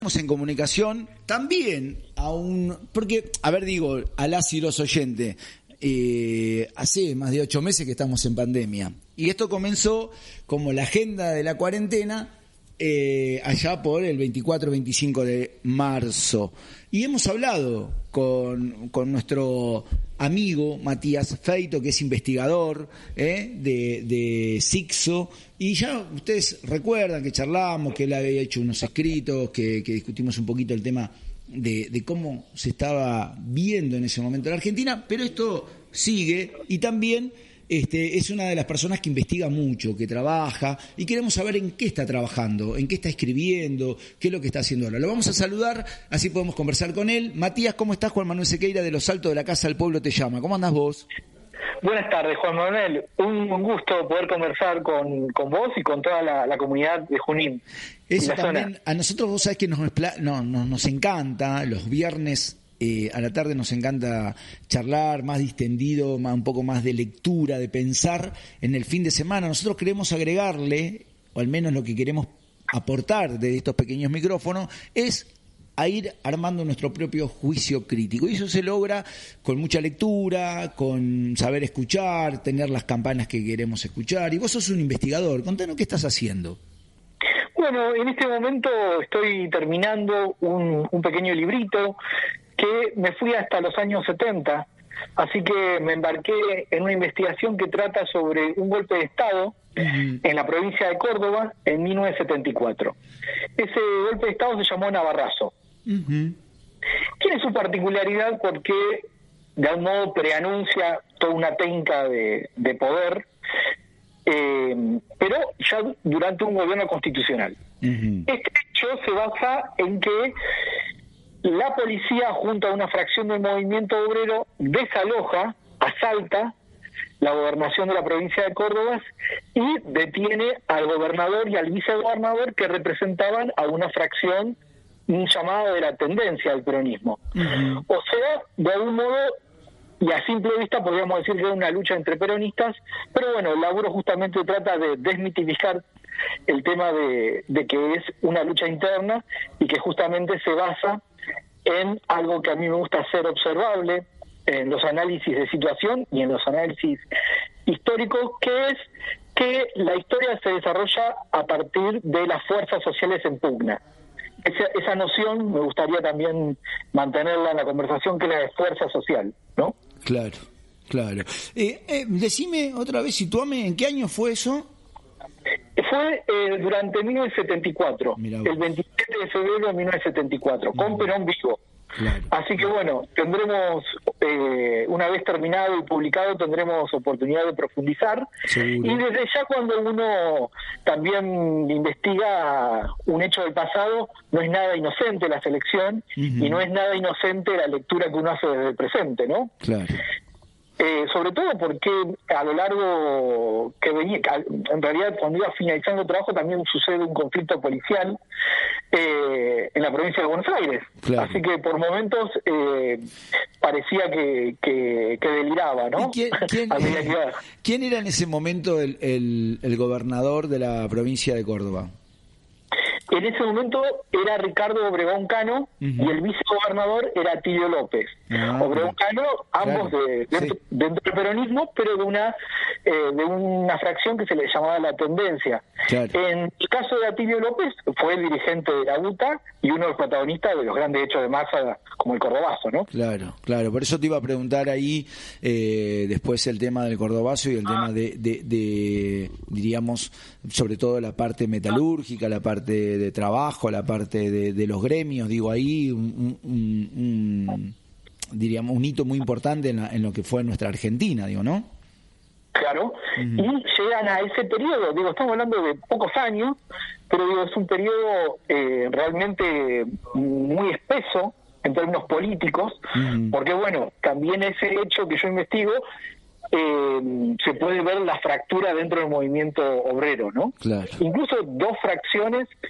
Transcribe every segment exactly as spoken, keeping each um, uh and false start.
Estamos en comunicación también a un, porque, a ver, digo, a las y los oyentes, eh, hace más de ocho meses que estamos en pandemia, y esto comenzó como la agenda de la cuarentena eh, allá por el veinticuatro veinticinco de marzo, y hemos hablado con, con nuestro amigo Matías Feito, que es investigador eh, de, de SICSO, y ya ustedes recuerdan que charlamos, que él había hecho unos escritos, que, que discutimos un poquito el tema de, de cómo se estaba viendo en ese momento la Argentina, pero esto sigue, y también este, es una de las personas que investiga mucho, que trabaja, y queremos saber en qué está trabajando, en qué está escribiendo, qué es lo que está haciendo ahora. Lo vamos a saludar, así podemos conversar con él. Matías, ¿cómo estás? Juan Manuel Sequeira de Los Altos de la Casa del Pueblo te llama. ¿Cómo andás vos? Buenas tardes, Juan Manuel. Un, un gusto poder conversar con, con vos y con toda la, la comunidad de Junín. Eso también, zona. A nosotros vos sabés que nos, no, no, nos encanta, los viernes eh, a la tarde nos encanta charlar más distendido, más, un poco más de lectura, de pensar en el fin de semana. Nosotros queremos agregarle, o al menos lo que queremos aportar de estos pequeños micrófonos, es a ir armando nuestro propio juicio crítico. Y eso se logra con mucha lectura, con saber escuchar, tener las campanas que queremos escuchar. Y vos sos un investigador. Contanos qué estás haciendo. Bueno, en este momento estoy terminando un, un pequeño librito que me fui hasta los años setenta. Así que me embarqué en una investigación que trata sobre un golpe de Estado uh-huh. en la provincia de Córdoba en mil novecientos setenta y cuatro. Ese golpe de Estado se llamó Navarrazo. Uh-huh. Tiene su particularidad porque de algún modo preanuncia toda una penca de, de poder, eh, pero ya durante un gobierno constitucional. Uh-huh. Este hecho se basa en que la policía, junto a una fracción del movimiento obrero, desaloja, asalta la gobernación de la provincia de Córdoba y detiene al gobernador y al vicegobernador que representaban a una fracción, un llamado de la tendencia del peronismo. Uh-huh. O sea, de algún modo, y a simple vista podríamos decir que es una lucha entre peronistas, pero bueno, el laburo justamente trata de desmitificar el tema de, de que es una lucha interna y que justamente se basa en algo que a mí me gusta hacer observable en los análisis de situación y en los análisis históricos, que es que la historia se desarrolla a partir de las fuerzas sociales en pugna. Esa, esa noción me gustaría también mantenerla en la conversación, que es la de fuerza social, ¿no? Claro, claro. Eh, eh, decime otra vez, situame, ¿en qué año fue eso? Fue eh, durante mil novecientos setenta y cuatro, el veintisiete de febrero de mil novecientos setenta y cuatro, con Perón vivo. Claro. Así que bueno, tendremos, eh, una vez terminado y publicado, tendremos oportunidad de profundizar. Seguro. Y desde ya, cuando uno también investiga un hecho del pasado, no es nada inocente la selección, uh-huh. y no es nada inocente la lectura que uno hace desde el presente, ¿no? Claro. Eh, sobre todo porque a lo largo que venía, en realidad cuando iba finalizando el trabajo también sucede un conflicto policial eh, en la provincia de Buenos Aires. Claro. Así que por momentos eh, parecía que, que, que deliraba, ¿no? ¿Y quién, quién, eh, ¿Quién era en ese momento el, el, el gobernador de la provincia de Córdoba? En ese momento era Ricardo Obregón Cano, uh-huh. y el vicegobernador era Atilio López. Ah, Obregón Cano, ambos claro. de, dentro, sí. dentro del peronismo, pero de una eh, de una fracción que se le llamaba la tendencia. Claro. En el caso de Atilio López, fue el dirigente de la U T A y uno de los protagonistas de los grandes hechos de masa, como el Cordobazo, ¿no? Claro, claro. Por eso te iba a preguntar ahí eh, después el tema del Cordobazo y el ah. tema de, de, de, diríamos, sobre todo la parte metalúrgica, la parte de trabajo, la parte de, de los gremios, digo ahí un, un, un diríamos un hito muy importante en, la, en lo que fue nuestra Argentina, digo, ¿no? Claro, uh-huh. y llegan a ese periodo, digo, estamos hablando de pocos años, pero digo, es un periodo eh, realmente muy espeso en términos políticos, uh-huh. porque bueno, también ese hecho que yo investigo, eh, se puede ver la fractura dentro del movimiento obrero, ¿no? Claro. Incluso dos fracciones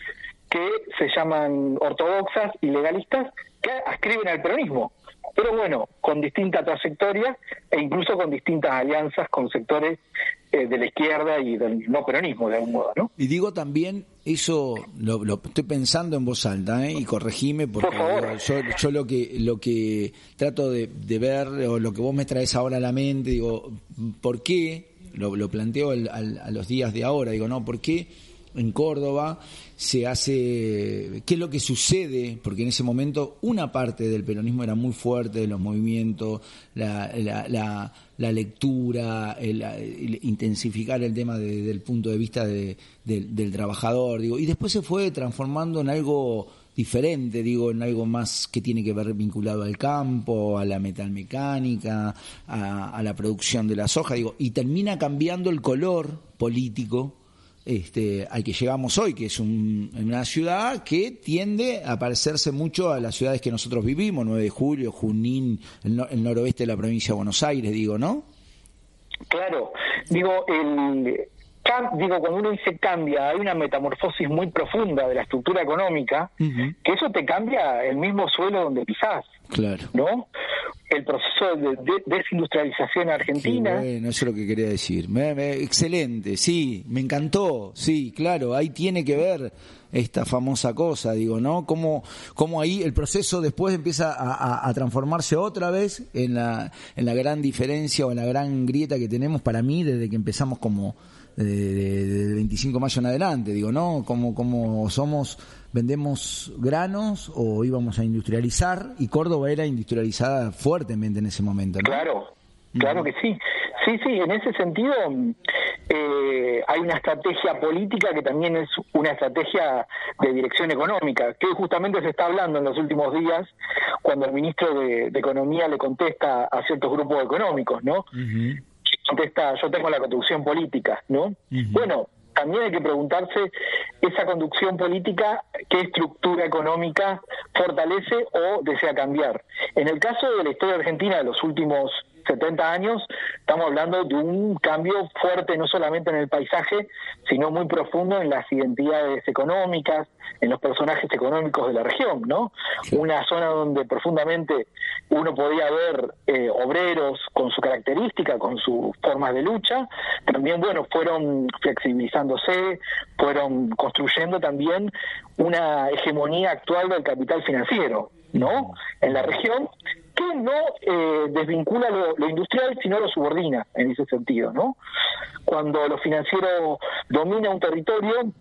que se llaman ortodoxas y legalistas, que ascriben al peronismo, pero bueno, con distinta trayectoria e incluso con distintas alianzas con sectores eh, de la izquierda y del no peronismo, de algún modo, ¿no? Y digo también, eso lo, lo estoy pensando en voz alta, ¿eh? Y corregime, porque Por favor. digo, yo, yo lo que lo que trato de, de ver, o lo que vos me traes ahora a la mente, digo, ¿por qué? Lo, lo planteo al, al, a los días de ahora, digo, ¿no? ¿Por qué en Córdoba se hace, qué es lo que sucede? Porque en ese momento una parte del peronismo era muy fuerte, de los movimientos, la, la, la, la lectura, el, el intensificar el tema de, del punto de vista de, de, del trabajador, digo, y después se fue transformando en algo diferente, digo, en algo más que tiene que ver vinculado al campo, a la metalmecánica, a, a la producción de la soja, digo, y termina cambiando el color político Este, al que llegamos hoy, que es un, una ciudad que tiende a parecerse mucho a las ciudades que nosotros vivimos, nueve de julio, Junín, el, no, el noroeste de la provincia de Buenos Aires, digo, ¿no? Claro, digo, el digo cuando uno dice cambia, hay una metamorfosis muy profunda de la estructura económica, uh-huh. que eso te cambia el mismo suelo donde pisás, claro, ¿no? El proceso de, de desindustrialización argentina. Qué bueno, eso es lo que quería decir. Me, me, excelente, sí, me encantó, sí, claro, ahí tiene que ver esta famosa cosa, digo, ¿no? Cómo, cómo ahí el proceso después empieza a, a, a transformarse otra vez en la, en la gran diferencia o en la gran grieta que tenemos para mí desde que empezamos como de, de, de veinticinco de mayo en adelante, digo, ¿no? Como, como somos, vendemos granos o íbamos a industrializar, y Córdoba era industrializada fuertemente en ese momento, ¿no? Claro, claro que sí. Sí, sí, en ese sentido eh, hay una estrategia política que también es una estrategia de dirección económica, que justamente se está hablando en los últimos días cuando el ministro de, de Economía le contesta a ciertos grupos económicos, ¿no? Uh-huh. Contesta, yo tengo la conducción política, ¿no? Uh-huh. Bueno, también hay que preguntarse esa conducción política, qué estructura económica fortalece o desea cambiar. En el caso de la historia argentina de los últimos setenta años, estamos hablando de un cambio fuerte no solamente en el paisaje, sino muy profundo en las identidades económicas, en los personajes económicos de la región, ¿no? Sí. Una zona donde profundamente uno podía ver eh, obreros con su característica, con sus formas de lucha, también, bueno, fueron flexibilizándose, fueron construyendo también una hegemonía actual del capital financiero, ¿no? En la región, que no eh, desvincula lo, lo industrial, sino lo subordina en ese sentido, ¿no? Cuando lo financiero domina un territorio,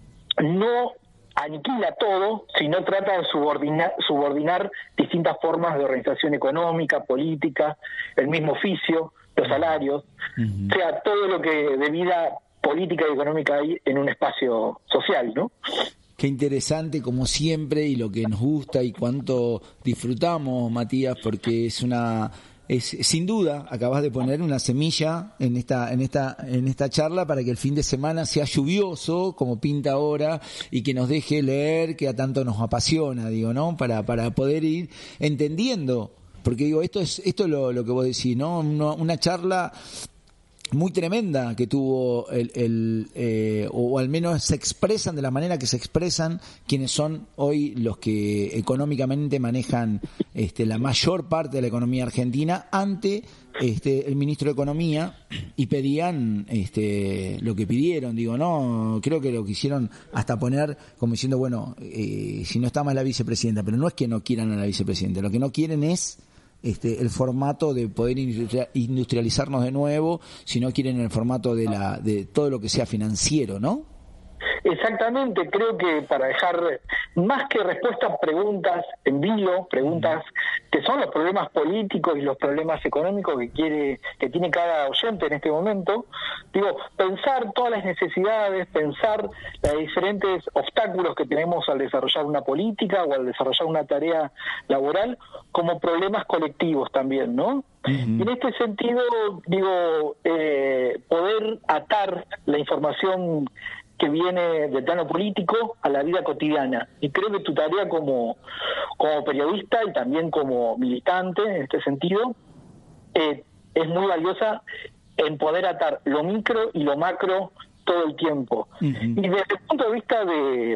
no aniquila todo, sino trata de subordinar, subordinar distintas formas de organización económica, política, el mismo oficio, los salarios, uh-huh. o sea, todo lo que de vida política y económica hay en un espacio social, ¿no? Qué interesante, como siempre, y lo que nos gusta y cuánto disfrutamos, Matías, porque es una, es sin duda, acabas de poner una semilla en esta, en esta, en esta charla para que el fin de semana sea lluvioso, como pinta ahora, y que nos deje leer, que a tanto nos apasiona, digo, ¿no? Para, para poder ir entendiendo, porque digo, esto es, esto es lo, lo que vos decís, ¿no? Una, una charla muy tremenda que tuvo el, el eh, o al menos se expresan de la manera que se expresan quienes son hoy los que económicamente manejan este, la mayor parte de la economía argentina ante este, el ministro de Economía, y pedían este, lo que pidieron, digo, no, creo que lo quisieron hasta poner como diciendo, bueno, eh, si no está más la vicepresidenta, pero no es que no quieran a la vicepresidenta, lo que no quieren es Este, el formato de poder industrializarnos de nuevo, si no quieren el formato de la de todo lo que sea financiero, ¿no? Exactamente, creo que para dejar más que respuestas, preguntas en vilo, preguntas que son los problemas políticos y los problemas económicos que quiere que tiene cada oyente en este momento, digo, pensar todas las necesidades, pensar los diferentes obstáculos que tenemos al desarrollar una política o al desarrollar una tarea laboral como problemas colectivos también, ¿no? Uh-huh. Y en este sentido, digo, eh, poder atar la información que viene del plano político a la vida cotidiana. Y creo que tu tarea como, como periodista y también como militante en este sentido eh, es muy valiosa en poder atar lo micro y lo macro todo el tiempo. Uh-huh. Y desde el punto de vista de,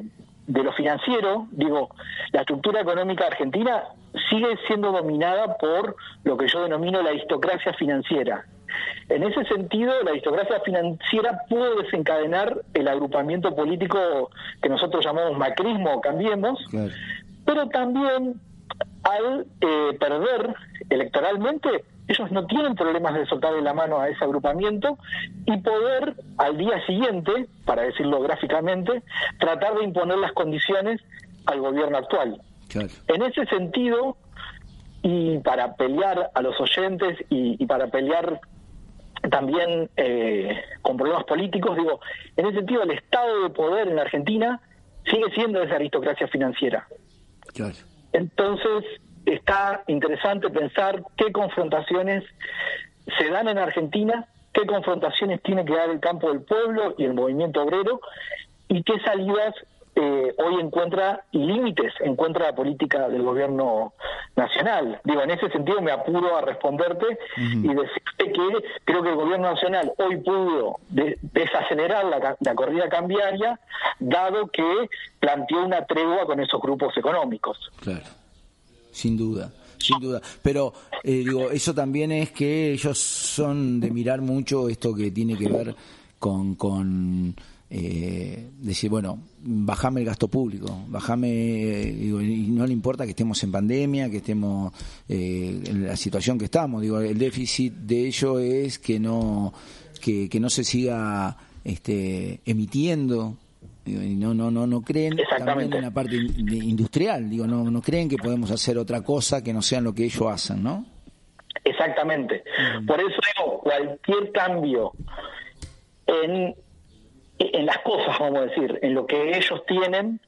de lo financiero, digo, la estructura económica argentina sigue siendo dominada por lo que yo denomino la aristocracia financiera. En ese sentido, la aristocracia financiera pudo desencadenar el agrupamiento político que nosotros llamamos macrismo o Cambiemos, claro. Pero también al eh, perder electoralmente, ellos no tienen problemas de soltarle la mano a ese agrupamiento y poder al día siguiente, para decirlo gráficamente, tratar de imponer las condiciones al gobierno actual. Claro. En ese sentido, y para pelear a los oyentes y, y para pelear también eh, con problemas políticos, digo, en ese sentido el estado de poder en la Argentina sigue siendo esa aristocracia financiera. Claro. Entonces está interesante pensar qué confrontaciones se dan en Argentina, qué confrontaciones tiene que dar el campo del pueblo y el movimiento obrero, y qué salidas eh, hoy encuentra y límites encuentra la política del gobierno nacional. Digo, en ese sentido me apuro a responderte uh-huh. y decirte que creo que el gobierno nacional hoy pudo de, desacelerar la, la corrida cambiaria, dado que planteó una tregua con esos grupos económicos. Claro, sin duda. Sin duda, pero eh, digo, eso también es que ellos son de mirar mucho esto que tiene que ver con, con eh, decir, bueno, bajame el gasto público, bajame, eh, digo, y no le importa que estemos en pandemia, que estemos eh, en la situación que estamos, digo, el déficit de ello es que no, que, que no se siga este, emitiendo. Y no no no no creen también en la parte industrial, digo, no no creen que podemos hacer otra cosa que no sean lo que ellos hacen, ¿no? Exactamente. Mm. Por eso digo, cualquier cambio en en las cosas, vamos a decir, en lo que ellos tienen,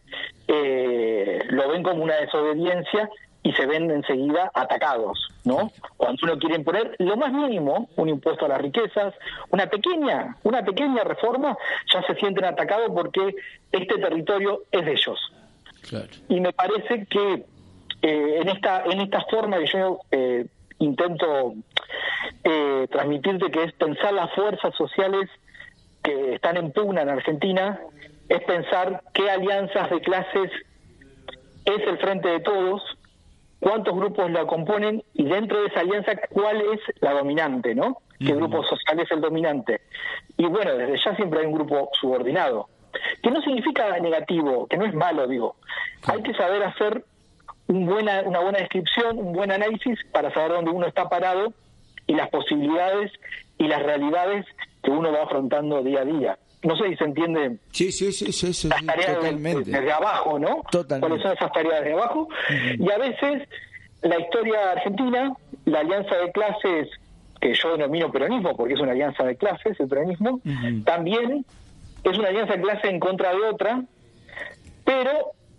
eh, lo ven como una desobediencia y se ven enseguida atacados, ¿no? Cuando uno quiere imponer lo más mínimo, un impuesto a las riquezas, una pequeña, una pequeña reforma, ya se sienten atacados porque este territorio es de ellos. Claro. Y me parece que eh, en esta en esta forma que yo eh, intento eh, transmitirte, que es pensar las fuerzas sociales que están en pugna en Argentina, es pensar qué alianzas de clases es el Frente de Todos, cuántos grupos la componen y dentro de esa alianza cuál es la dominante, ¿no? Uh-huh. ¿Qué grupo social es el dominante? Y bueno, desde ya siempre hay un grupo subordinado, que no significa negativo, que no es malo, digo. Uh-huh. Hay que saber hacer un buena, una buena descripción, un buen análisis para saber dónde uno está parado y las posibilidades y las realidades que uno va afrontando día a día. No sé si se entiende. Sí, sí, sí, sí, sí, las tareas totalmente. Desde, desde abajo, ¿no? Totalmente. ¿Cuáles son esas tareas desde abajo? Uh-huh. Y a veces la historia argentina, la alianza de clases, que yo denomino peronismo, porque es una alianza de clases, el peronismo, uh-huh. también es una alianza de clases en contra de otra, pero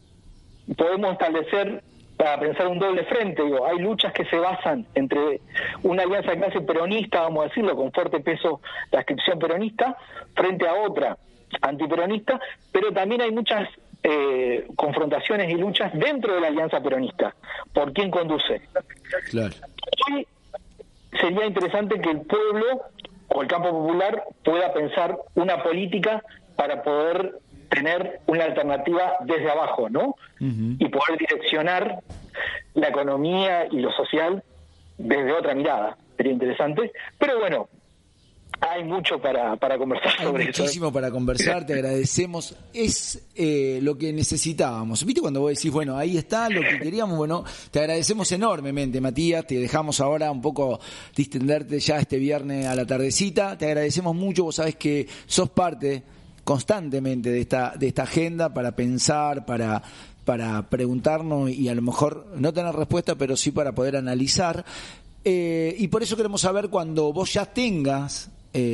podemos establecer, para pensar un doble frente, digo, hay luchas que se basan entre una alianza de clase peronista, vamos a decirlo, con fuerte peso la inscripción peronista, frente a otra antiperonista, pero también hay muchas eh, confrontaciones y luchas dentro de la alianza peronista. ¿Por quién conduce? Claro. Hoy sería interesante que el pueblo o el campo popular pueda pensar una política para poder tener una alternativa desde abajo, ¿no? Uh-huh. Y poder direccionar la economía y lo social desde otra mirada. Sería interesante. Pero bueno, hay mucho para, para conversar hay sobre eso. Hay muchísimo para conversar, te agradecemos. Es eh, lo que necesitábamos. ¿Viste cuando vos decís, bueno, ahí está lo que queríamos? Bueno, te agradecemos enormemente, Matías. Te dejamos ahora un poco distenderte ya este viernes a la tardecita. Te agradecemos mucho. Vos sabés que sos parte constantemente de esta de esta agenda para pensar, para para preguntarnos y a lo mejor no tener respuesta, pero sí para poder analizar. Eh, y por eso queremos saber, cuando vos ya tengas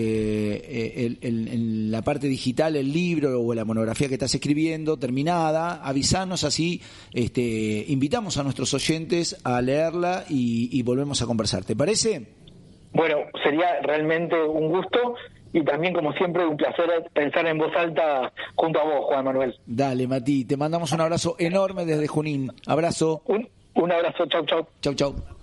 eh, el, el, en la parte digital el libro o la monografía que estás escribiendo terminada, avisanos, así este, invitamos a nuestros oyentes a leerla y, y volvemos a conversar. ¿Te parece? Bueno, sería realmente un gusto. Y también, como siempre, un placer pensar en voz alta junto a vos, Juan Manuel. Dale, Mati, te mandamos un abrazo enorme desde Junín. Abrazo. Un, un abrazo, chau, chau. Chau, chau.